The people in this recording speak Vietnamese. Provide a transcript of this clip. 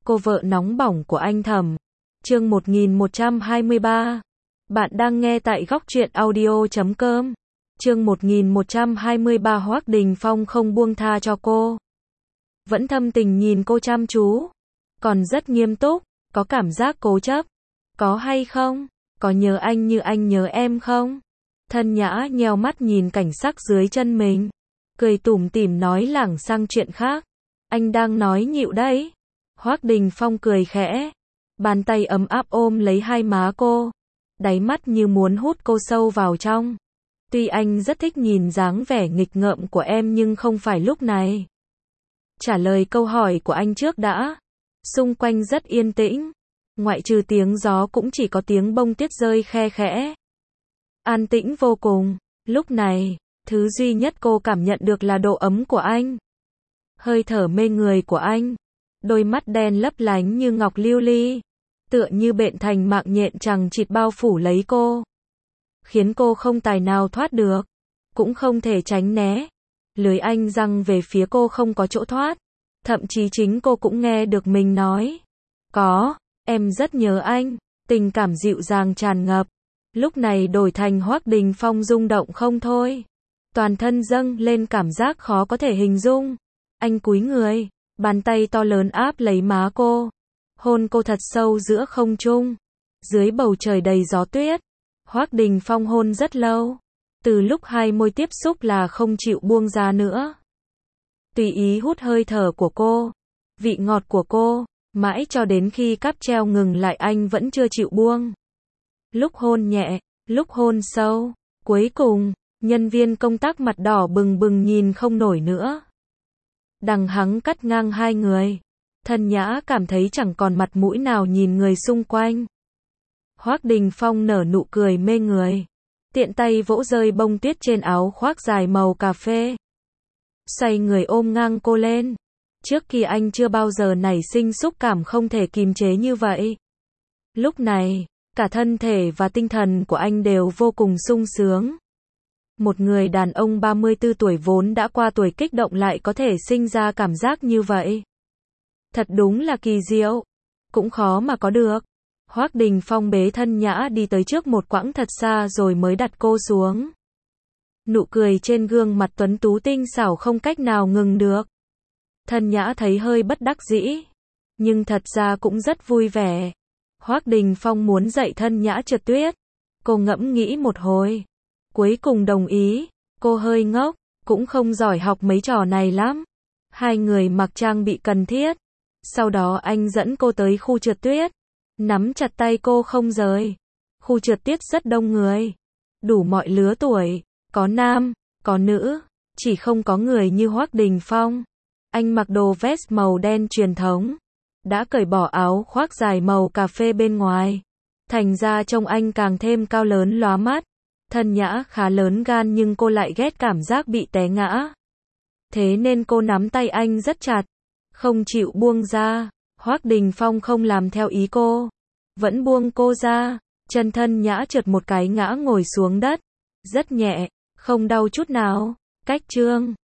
cô vợ nóng bỏng của anh Thẩm. Chương 1123. Bạn đang nghe tại góc truyện audio.com. Chương 1123. Hoắc Đình Phong không buông tha cho cô. Vẫn thâm tình nhìn cô chăm chú. Còn rất nghiêm túc, có cảm giác cố chấp. Có hay không? Có nhớ anh như anh nhớ em không? Thân Nhã nheo mắt nhìn cảnh sắc dưới chân mình. Cười tủm tỉm nói lảng sang chuyện khác. Anh đang nói nhịu đấy. Hoắc Đình Phong cười khẽ. Bàn tay ấm áp ôm lấy hai má cô. Đáy mắt như muốn hút cô sâu vào trong. Tuy anh rất thích nhìn dáng vẻ nghịch ngợm của em nhưng không phải lúc này. Trả lời câu hỏi của anh trước đã. Xung quanh rất yên tĩnh. Ngoại trừ tiếng gió cũng chỉ có tiếng bông tuyết rơi khe khẽ. An tĩnh vô cùng. Lúc này, thứ duy nhất cô cảm nhận được là độ ấm của anh. Hơi thở mê người của anh. Đôi mắt đen lấp lánh như ngọc lưu ly. Tựa như bện thành mạng nhện chằng chịt bao phủ lấy cô. Khiến cô không tài nào thoát được. Cũng không thể tránh né. Lưới anh giăng về phía cô không có chỗ thoát. Thậm chí chính cô cũng nghe được mình nói. Có, em rất nhớ anh. Tình cảm dịu dàng tràn ngập. Lúc này đổi thành Hoắc Đình Phong rung động không thôi. Toàn thân dâng lên cảm giác khó có thể hình dung. Anh cúi người, bàn tay to lớn áp lấy má cô. Hôn cô thật sâu giữa không trung. Dưới bầu trời đầy gió tuyết. Hoắc Đình Phong hôn rất lâu. Từ lúc hai môi tiếp xúc là không chịu buông ra nữa. Tùy ý hút hơi thở của cô. Vị ngọt của cô. Mãi cho đến khi cáp treo ngừng lại anh vẫn chưa chịu buông. Lúc hôn nhẹ, lúc hôn sâu. Cuối cùng, nhân viên công tác mặt đỏ bừng bừng nhìn không nổi nữa. Đằng hắng cắt ngang hai người. Thân Nhã cảm thấy chẳng còn mặt mũi nào nhìn người xung quanh. Hoắc Đình Phong nở nụ cười mê người. Tiện tay vỗ rơi bông tuyết trên áo khoác dài màu cà phê. Xoay người ôm ngang cô lên. Trước kia anh chưa bao giờ nảy sinh xúc cảm không thể kìm chế như vậy. Lúc này, cả thân thể và tinh thần của anh đều vô cùng sung sướng. Một người đàn ông 34 tuổi vốn đã qua tuổi kích động lại có thể sinh ra cảm giác như vậy. Thật đúng là kỳ diệu. Cũng khó mà có được. Hoắc Đình Phong bế Thân Nhã đi tới trước một quãng thật xa rồi mới đặt cô xuống. Nụ cười trên gương mặt tuấn tú tinh xảo không cách nào ngừng được. Thân Nhã thấy hơi bất đắc dĩ. Nhưng thật ra cũng rất vui vẻ. Hoắc Đình Phong muốn dạy Thân Nhã trượt tuyết. Cô ngẫm nghĩ một hồi. Cuối cùng đồng ý. Cô hơi ngốc. Cũng không giỏi học mấy trò này lắm. Hai người mặc trang bị cần thiết. Sau đó anh dẫn cô tới khu trượt tuyết. Nắm chặt tay cô không rời. Khu trượt tuyết rất đông người. Đủ mọi lứa tuổi. Có nam, có nữ. Chỉ không có người như Hoắc Đình Phong. Anh mặc đồ vest màu đen truyền thống. Đã cởi bỏ áo khoác dài màu cà phê bên ngoài. Thành ra trông anh càng thêm cao lớn lóa mắt. Thân Nhã khá lớn gan nhưng cô lại ghét cảm giác bị té ngã. Thế nên cô nắm tay anh rất chặt. Không chịu buông ra. Hoắc Đình Phong không làm theo ý cô. Vẫn buông cô ra. Chân Thân Nhã trượt một cái ngã ngồi xuống đất. Rất nhẹ. Không đau chút nào. Cách chương